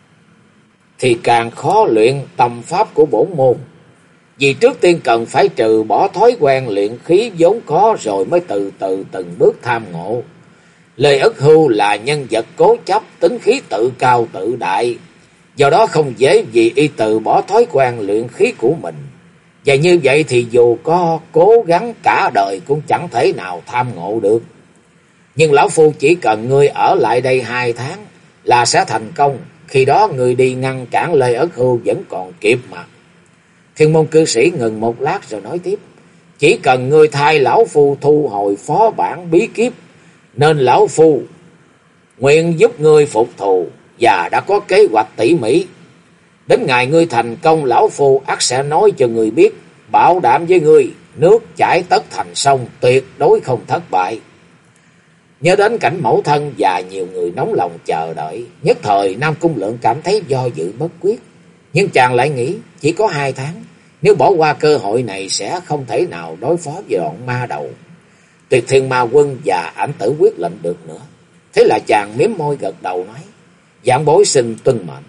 thì càng khó luyện tâm pháp của bổn môn. Vì trước tiên cần phải trừ bỏ thói quen luyện khí vốn có, rồi mới từ từ từng bước tham ngộ. Lê Ất Hưu là nhân vật cố chấp, tính khí tự cao tự đại, do đó không dễ vì y từ bỏ thói quen luyện khí của mình. Và như vậy thì dù có cố gắng cả đời cũng chẳng thể nào tham ngộ được. Nhưng lão phu chỉ cần ngươi ở lại đây 2 tháng là sẽ thành công. Khi đó ngươi đi ngăn cản Lê Ất Hưu vẫn còn kịp mà. Thiên môn cư sĩ ngừng một lát rồi nói tiếp. Chỉ cần ngươi thay lão phu thu hồi phó bản bí kíp, nên lão phu nguyện giúp ngươi phục thù và đã có kế hoạch tỉ mỉ. Đến ngày ngươi thành công, lão phu ắt sẽ nói cho ngươi biết, bảo đảm với ngươi, nước chảy tất thành sông, tuyệt đối không thất bại. Nhớ đến cảnh mẫu thân và nhiều người nóng lòng chờ đợi, nhất thời Nam Cung Lượng cảm thấy do dự bất quyết. Nhưng chàng lại nghĩ chỉ có 2 tháng, nếu bỏ qua cơ hội này sẽ không thể nào đối phó với bọn ma đầu Tuyệt Thiên Ma Quân và Ảnh Tử quyết lệnh được nữa. Thế là chàng mím môi gật đầu nói, vạn bối xin tuân mệnh.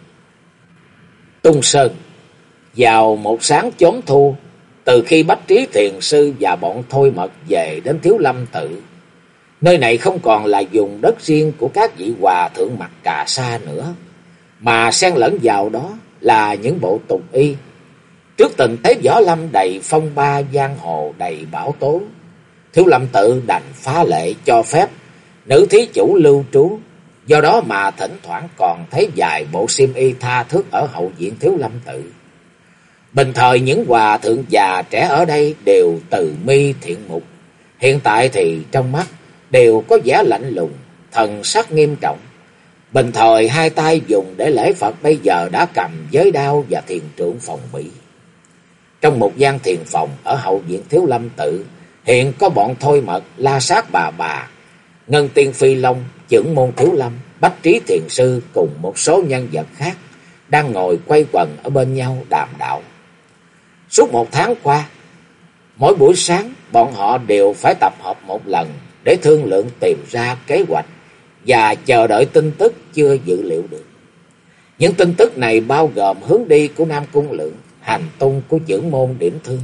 Tung Sơn. Vào một sáng chốn thu, từ khi Bách Trí Thiền Sư và bọn Thôi Mật về đến Thiếu Lâm Tự, nơi này không còn là vùng đất riêng của các vị hòa thượng Mặc Cà Sa nữa, mà xen lẫn vào đó là những bộ tục y. Trước tình thế võ lâm đầy phong ba, giang hồ đầy bão tố, Thiếu Lâm Tự đành phá lệ cho phép nữ thí chủ lưu trú. Do đó mà thỉnh thoảng còn thấy vài bộ xiêm y tha thướt ở hậu viện Thiếu Lâm Tự. Bình thời những hòa thượng già trẻ ở đây đều từ mi thiện mục, hiện tại thì trong mắt đều có vẻ lạnh lùng, thần sắc nghiêm trọng. Bình thời 2 tay dùng để lễ Phật bây giờ đã cầm giới đao và thiền trượng phòng bị. Trong một gian thiền phòng ở hậu viện Thiếu Lâm Tự, hiện có bọn Thôi Mật, La Sát bà, Ngân Tiên Phi Long, Chưởng môn Thiếu Lâm, Bách Trí Thiền Sư cùng một số nhân vật khác đang ngồi quay quần ở bên nhau đàm đạo. Suốt 1 tháng qua, mỗi buổi sáng bọn họ đều phải tập hợp một lần để thương lượng tìm ra kế hoạch và chờ đợi tin tức chưa dự liệu được. Những tin tức này bao gồm hướng đi của Nam Cung Lượng, hành tung của Chưởng môn Điểm Thương,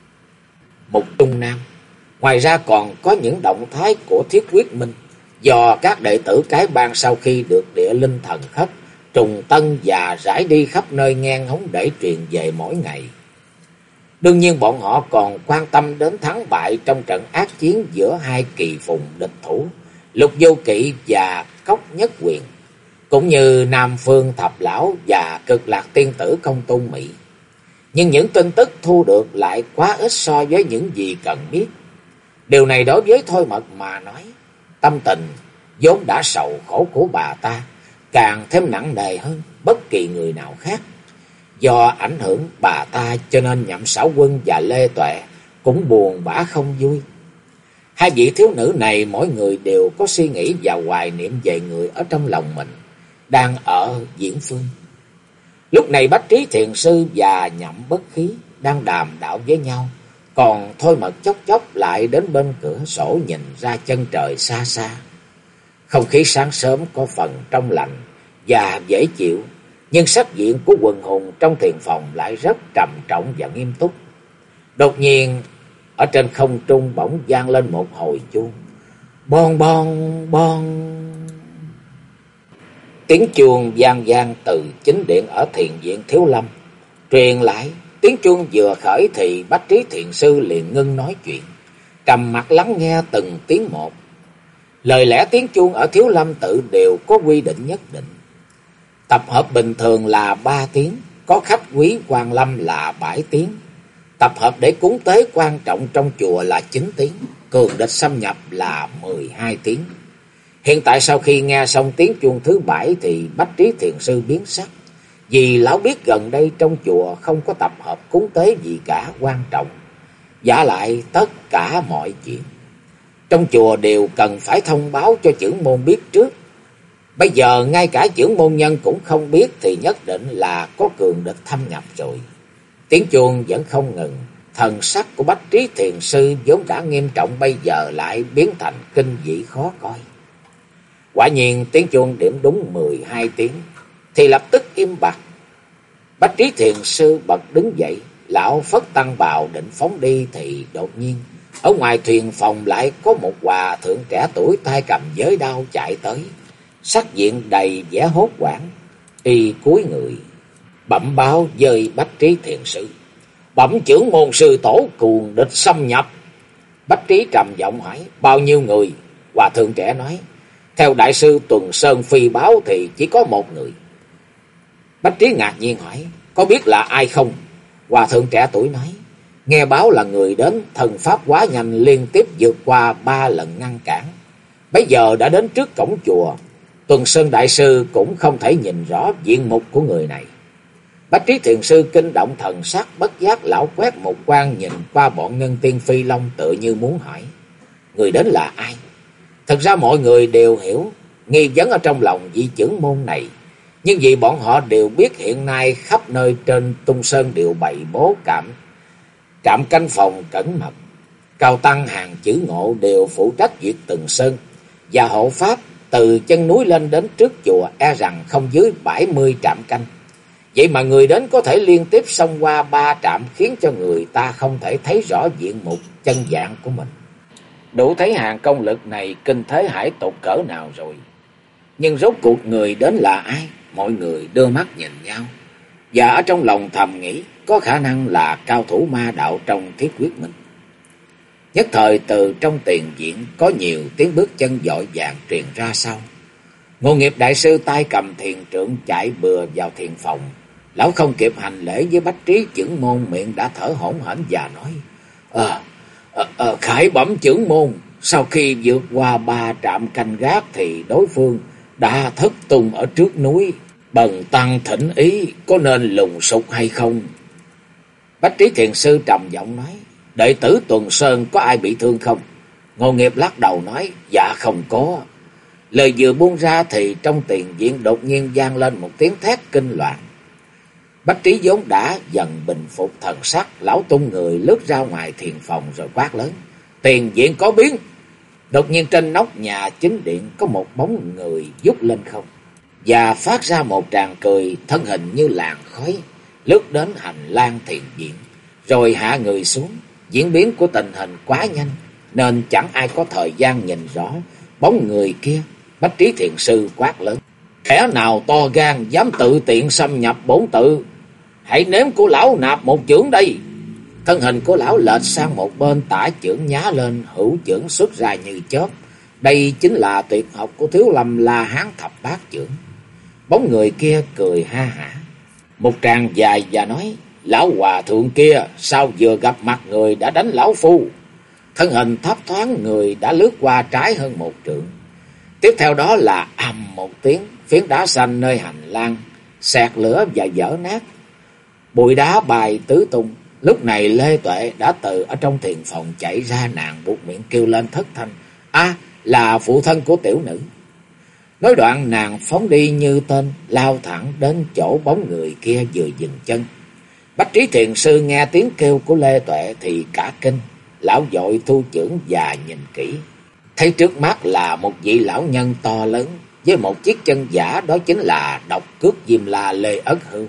Mục Trung Nam. Ngoài ra còn có những động thái của Thiết Quyết Minh do các đệ tử cái bang sau khi được địa linh thần khất trùng tân và rải đi khắp nơi ngang hóng để truyền về mỗi ngày. Đương nhiên bọn họ còn quan tâm đến thắng bại trong trận ác chiến giữa 2 kỳ phùng địch thủ Lục Vô Kỵ và Cốc Nhất Quyền, cũng như Nam Phương Thập Lão và Cực Lạc Tiên Tử Công Tôn Mỹ. Nhưng những tin tức thu được lại quá ít so với những gì cần biết. Điều này đối với Thôi Mật mà nói, tâm tình vốn đã sầu khổ của bà ta càng thêm nặng nề hơn bất kỳ người nào khác. Do ảnh hưởng bà ta cho nên Nhậm Xảo Quân và Lê Tuệ cũng buồn bã không vui. 2 vị thiếu nữ này mỗi người đều có suy nghĩ và hoài niệm về người ở trong lòng mình, đang ở Diễn Phương. Lúc này Bách Trí Thiền Sư và Nhậm Bất Khí đang đàm đạo với nhau, còn Thôi Mật chốc chốc lại đến bên cửa sổ nhìn ra chân trời xa xa. Không khí sáng sớm có phần trong lành và dễ chịu, nhưng sắc diện của quần hùng trong thiền phòng lại rất trầm trọng và nghiêm túc. Đột nhiên, ở trên không trung bỗng vang lên một hồi chuông. Bon bon bon. Tiếng chuông vang vang từ chính điện ở thiền viện Thiếu Lâm truyền lại. Tiếng chuông vừa khởi thì Bách Trí Thiền Sư liền ngưng nói chuyện, trầm mặt lắng nghe từng tiếng một. Lời lẽ tiếng chuông ở Thiếu Lâm Tự đều có quy định nhất định. Tập hợp bình thường là 3 tiếng, có khách quý quan lâm là 7 tiếng. Tập hợp để cúng tế quan trọng trong chùa là 9 tiếng, cường địch xâm nhập là 12 tiếng. Hiện tại sau khi nghe xong tiếng chuông thứ 7 thì Bách Trí Thiền Sư biến sắc, vì lão biết gần đây trong chùa không có tập hợp cúng tế gì cả quan trọng. Vả lại tất cả mọi chuyện trong chùa đều cần phải thông báo cho chưởng môn biết trước. Bây giờ ngay cả chưởng môn nhân cũng không biết thì nhất định là có cường địch thâm nhập rồi. Tiếng chuông vẫn không ngừng, thần sắc của Bách Trí Thiền Sư vốn đã nghiêm trọng bây giờ lại biến thành kinh dị khó coi. Quả nhiên tiếng chuông điểm đúng 12 tiếng thì lập tức im bặt. Bách Trí Thiền Sư bật đứng dậy, lão phất tăng bào định phóng đi thì đột nhiên Ở ngoài thuyền phòng lại có một hòa thượng trẻ tuổi tay cầm giới đao chạy tới, sắc diện đầy vẻ hốt hoảng. Y cúi người bẩm báo với Bách Trí Thiền Sư: "Bẩm trưởng môn sư tổ, cuồng địch xâm nhập." Bách Trí trầm giọng hỏi: "Bao nhiêu người?" Hòa thượng trẻ nói: "Theo đại sư Tuần Sơn phi báo thì chỉ có một người." Bách Trí ngạc nhiên hỏi: "Có biết là ai không?" Hòa thượng trẻ tuổi nói: "Nghe báo là người đến thần pháp quá nhanh, liên tiếp vượt qua 3 lần ngăn cản. Bây giờ đã đến trước cổng chùa. Tuần Sơn đại sư cũng không thể nhìn rõ diện mục của người này." Bách Trí Thiền Sư kinh động thần sắc, bất giác lão quét một quan nhìn qua bọn Ngân Tiên Phi Long, tựa như muốn hỏi: người đến là ai? Thật ra mọi người đều hiểu nghi vấn ở trong lòng vị trưởng môn này, nhưng vì bọn họ đều biết hiện nay khắp nơi trên Tung Sơn đều bày bố trạm canh phòng cẩn mật. Cao tăng hàng chữ ngộ đều phụ trách việc từng sơn và hộ pháp, từ chân núi lên đến trước chùa e rằng không dưới 70 trạm canh. Vậy mà người đến có thể liên tiếp xông qua 3 trạm, khiến cho người ta không thể thấy rõ diện mục chân dạng của mình. Đủ thấy hàng công lực này kinh thế hải tục cỡ nào rồi. Nhưng rốt cuộc người đến là ai? Mọi người đưa mắt nhìn nhau, và ở trong lòng thầm nghĩ có khả năng là cao thủ ma đạo trong Thiết Quyết Minh. Nhất thời từ trong tiền viện có nhiều tiếng bước chân vội vàng truyền ra sau. Ngộ Nghiệp đại sư tay cầm thiền trượng chạy bừa vào thiền phòng. Lão không kịp hành lễ với Bách Trí trưởng môn, miệng đã thở hổn hển và nói: Khải bẩm trưởng môn, sau khi vượt qua 3 trạm canh gác thì đối phương đã thất tung ở trước núi. Bần tăng thỉnh ý có nên lùng sục hay không? Bách Trí Thiền Sư trầm giọng nói: đệ tử Tuần Sơn có ai bị thương không? Ngộ Nghiệp lắc đầu nói: dạ không có. Lời vừa buông ra thì trong tiền viện đột nhiên vang lên một tiếng thét kinh loạn. Bách Trí vốn đã dần bình phục thần sắc, lão tung người lướt ra ngoài thiền phòng rồi quát lớn: tiền viện có biến! Đột nhiên trên nóc nhà chính điện có một bóng người vút lên không và phát ra một tràng cười, thân hình như làn khói lướt đến hành lang thiền viện rồi hạ người xuống. Diễn biến của tình hình quá nhanh nên chẳng ai có thời gian nhìn rõ bóng người kia. Bách Trí Thiền Sư quát lớn: kẻ nào to gan dám tự tiện xâm nhập bổn tự, hãy nếm của lão nạp một chưởng đây. Thân hình của lão lệch sang một bên, tả chưởng nhá lên, hữu chưởng xuất ra như chớp. Đây chính là tuyệt học của Thiếu Lâm La Hán Thập Bát Chưởng. Bóng người kia cười ha hả một tràng dài và nói: lão hòa thượng kia sao vừa gặp mặt người đã đánh lão phu? Thân hình thấp thoáng, người đã lướt qua trái hơn 1 trượng. Tiếp theo đó là ầm một tiếng, phiến đá xanh nơi hành lang xẹt lửa và vỡ nát, bụi đá bay tứ tung. Lúc này Lê Tuệ đã từ ở trong thiền phòng chạy ra, nàng buột miệng kêu lên thất thanh: là phụ thân của tiểu nữ. Nói đoạn nàng phóng đi như tên, lao thẳng đến chỗ bóng người kia vừa dừng chân. Bách Trí Thiền Sư nghe tiếng kêu của Lê Tuệ thì cả kinh, lão vội thu chưởng và nhìn kỹ, thấy trước mắt là một vị lão nhân to lớn với một chiếc chân giả, đó chính là Độc Cước Diêm La Lê Ất Hưu.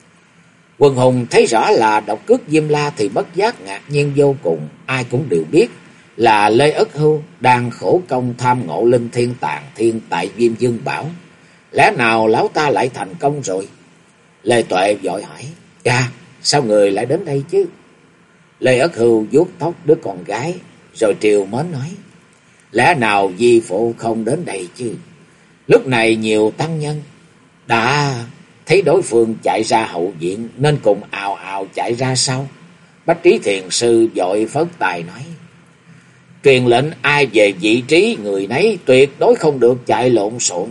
Quần hùng thấy rõ là Độc Cước Diêm La thì bất giác ngạc nhiên vô cùng. Ai cũng đều biết là Lê Ất Hưu đang khổ công tham ngộ linh thiên tàng thiên tại Viêm Dương Bảo. Lẽ nào lão ta lại thành công rồi? Lê Tuệ vội hỏi: cha, sao người lại đến đây chứ? Lê Ất Hưu vuốt tóc đứa con gái rồi triều mến nói: lẽ nào di phụ không đến đây chứ? Lúc này nhiều tăng nhân đã thấy đối phương chạy ra hậu viện nên cùng ào ào chạy ra sau. Bách Trí Thiền Sư vội phất tay nói: truyền lệnh ai về vị trí người nấy, tuyệt đối không được chạy lộn xộn.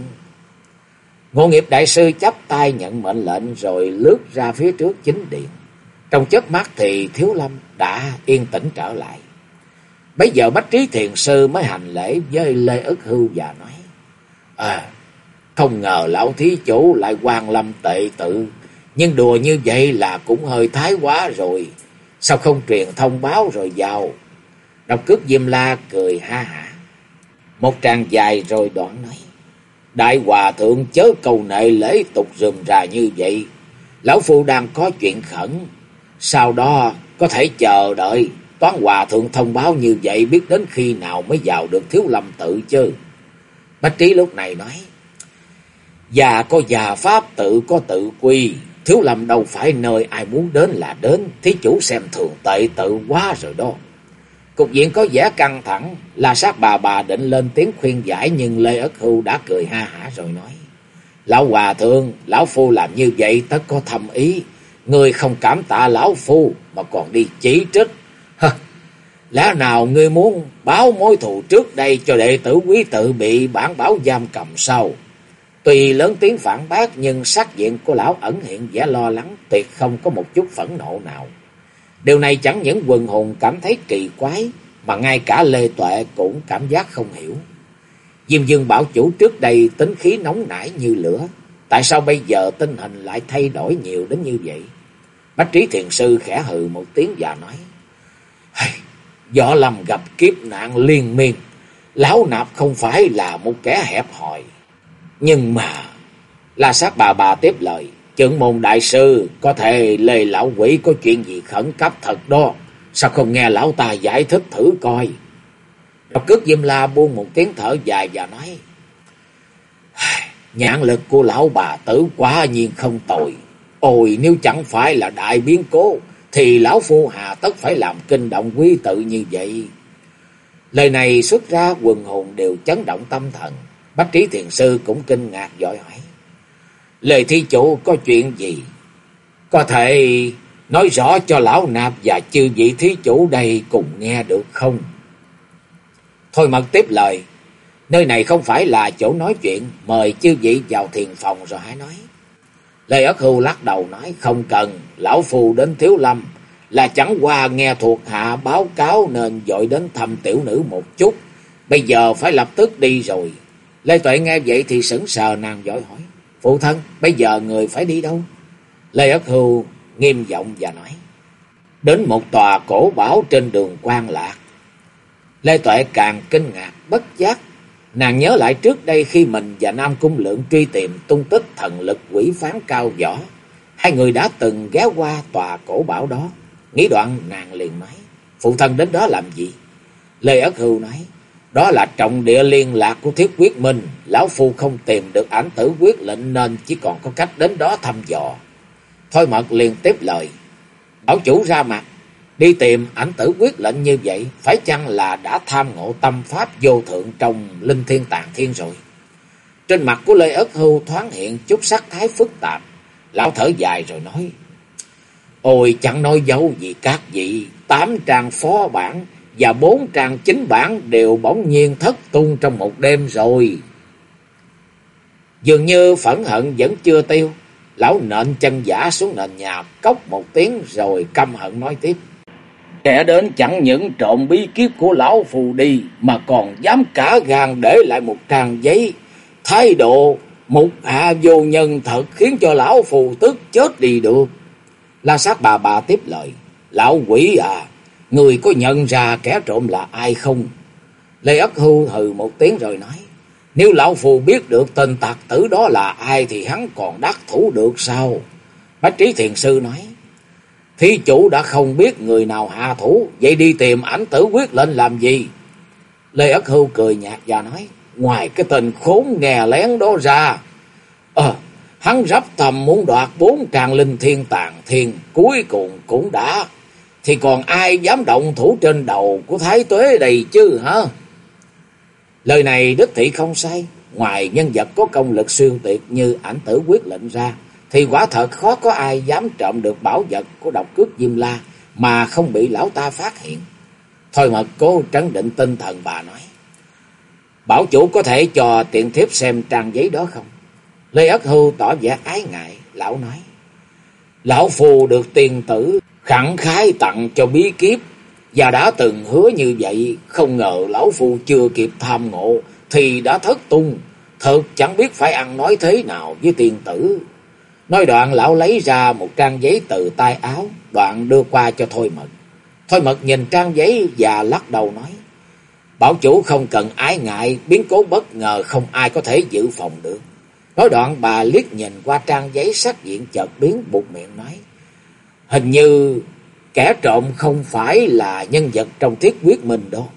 Ngộ Nghiệp đại sư chắp tay nhận mệnh lệnh rồi lướt ra phía trước chính điện. Trong chớp mắt thì Thiếu Lâm đã yên tĩnh trở lại. Bấy giờ Bách Trí Thiền Sư mới hành lễ với Lê Ất Hưu và nói: không ngờ lão thí chủ lại Quan Lâm tệ tự, nhưng đùa như vậy là cũng hơi thái quá rồi, sao không truyền thông báo rồi vào? Độc Cước Diêm La cười ha hả một tràng dài rồi đoạn nói: đại hòa thượng chớ cầu nệ lễ tục rườm rà như vậy, lão phu đang có chuyện khẩn, sau đó có thể chờ đợi. Toán hòa thượng thông báo như vậy biết đến khi nào mới vào được Thiếu Lâm tự chứ? Bách Trí lúc này nói, già có già pháp, tự có tự quy. Thiếu Lâm đâu phải nơi ai muốn đến là đến. Thí chủ xem thường tệ tự quá rồi đó. Cục diện có vẻ căng thẳng. La Sát bà định lên tiếng khuyên giải, nhưng Lê Ất Hưu đã cười ha hả rồi nói, lão hòa thượng, lão phu làm như vậy tất có thâm ý. Ngươi không cảm tạ lão phu mà còn đi chỉ trích. Lẽ nào ngươi muốn báo mối thù trước đây cho đệ tử quý tự bị bản báo giam cầm sau? Tuy lớn tiếng phản bác, nhưng sắc diện của lão ẩn hiện vẻ lo lắng, tuyệt không có một chút phẫn nộ nào. Điều này chẳng những quần hùng cảm thấy kỳ quái, mà ngay cả Lê Tuệ cũng cảm giác không hiểu. Diêm Dương bảo chủ trước đây tính khí nóng nảy như lửa, tại sao bây giờ tình hình lại thay đổi nhiều đến như vậy? Bách Trí Thiền Sư khẽ hừ một tiếng và nói, Võ Lâm gặp kiếp nạn liên miên, lão nạp không phải là một kẻ hẹp hòi. Nhưng mà, La Sát bà tiếp lời, Chưởng môn đại sư, có thể Lê lão quỷ có chuyện gì khẩn cấp thật đó, sao không nghe lão ta giải thích thử coi? Độc Cước Diêm La buông một tiếng thở dài và nói, nhãn lực của lão bà tử quả nhiên không tồi. Ôi, nếu chẳng phải là đại biến cố thì lão phu hà tất phải làm kinh động quý tự như vậy. Lời này xuất ra, quần hùng đều chấn động tâm thần. Bách Trí Thiền Sư cũng kinh ngạc vội hỏi, Lê thí chủ có chuyện gì? Có thể nói rõ cho lão nạp và chư vị thí chủ đây cùng nghe được không? Thôi Mật tiếp lời, nơi này không phải là chỗ nói chuyện, mời chư vị vào thiền phòng rồi hãy nói. Lê Ất Hưu lắc đầu nói, không cần, lão phu đến Thiếu Lâm là chẳng qua nghe thuộc hạ báo cáo nên vội đến thăm tiểu nữ một chút, bây giờ phải lập tức đi rồi. Lê Tuệ nghe vậy thì sững sờ, nàng vội hỏi, phụ thân, bây giờ người phải đi đâu? Lê Ất Hưu nghiêm giọng và nói, đến một tòa cổ bảo trên đường Quan Lạc. Lê Tuệ càng kinh ngạc, bất giác nàng nhớ lại trước đây khi mình và Nam Cung Lượng truy tìm tung tích thần lực quỷ phán Cao Võ, hai người đã từng ghé qua tòa cổ bảo đó. Nghĩ đoạn nàng liền nói, phụ thân đến đó làm gì? Lê Ất Hưu nói, đó là trọng địa liên lạc của Thiết Quyết Minh, lão phu không tìm được ảnh tử quyết lệnh nên chỉ còn có cách đến đó thăm dò. Thôi Mật liền tiếp lời, bảo chủ ra mặt đi tìm ảnh tử quyết lệnh như vậy, phải chăng là đã tham ngộ tâm pháp vô thượng trong Linh Thiên Tàn Thiên rồi? Trên mặt của Lê Ất Hưu thoáng hiện chút sắc thái phức tạp, lão thở dài rồi nói, ôi chẳng nói dấu gì các vị, 8 trang phó bản và 4 trang chính bản đều bỗng nhiên thất tung trong một đêm rồi. Dường như phẫn hận vẫn chưa tiêu, lão nện chân giả xuống nền nhà, cốc một tiếng rồi căm hận nói tiếp, kẻ đến chẳng những trộm bí kíp của lão phù đi, mà còn dám cả gan để lại một trang giấy. Thái độ mục hạ vô nhân thật, khiến cho lão phù tức chết đi được. La Sát bà tiếp lời, lão quỷ à, người có nhận ra kẻ trộm là ai không? Lê Ất Hưu hừ một tiếng rồi nói, nếu lão phù biết được tên tặc tử đó là ai thì hắn còn đắc thủ được sao? Bách Trí Thiền Sư nói, thí chủ đã không biết người nào hạ thủ, vậy đi tìm ảnh tử quyết lệnh làm gì? Lê Ất Hưu cười nhạt và nói, ngoài cái tên khốn nghe lén đó ra, hắn rắp thầm muốn đoạt 4 tràng Linh Thiên Tàn Thiên, cuối cùng cũng đã, thì còn ai dám động thủ trên đầu của Thái Tuế đây chứ hả? Lời này đích thị không sai, ngoài nhân vật có công lực siêu tuyệt như ảnh tử quyết lệnh ra, thì quả thật khó có ai dám trộm được bảo vật của Độc Cước Diêm La mà không bị lão ta phát hiện. Thôi Mật cố trấn định tinh thần bà nói, bảo chủ có thể cho tiện thiếp xem trang giấy đó không? Lê Ất Hưu tỏ vẻ ái ngại, lão nói, lão phù được tiền tử khẳng khái tặng cho bí kíp và đã từng hứa như vậy, không ngờ lão phu chưa kịp tham ngộ thì đã thất tung, thật chẳng biết phải ăn nói thế nào với tiền tử. Nói đoạn lão lấy ra một trang giấy từ tay áo, đoạn đưa qua cho Thôi Mật. Thôi Mật nhìn trang giấy và lắc đầu nói, bảo chủ không cần ái ngại, biến cố bất ngờ không ai có thể dự phòng được. Nói đoạn bà liếc nhìn qua trang giấy, sắc diện chợt biến, buột miệng nói, hình như kẻ trộm không phải là nhân vật trong Thiết Quyết Minh đó.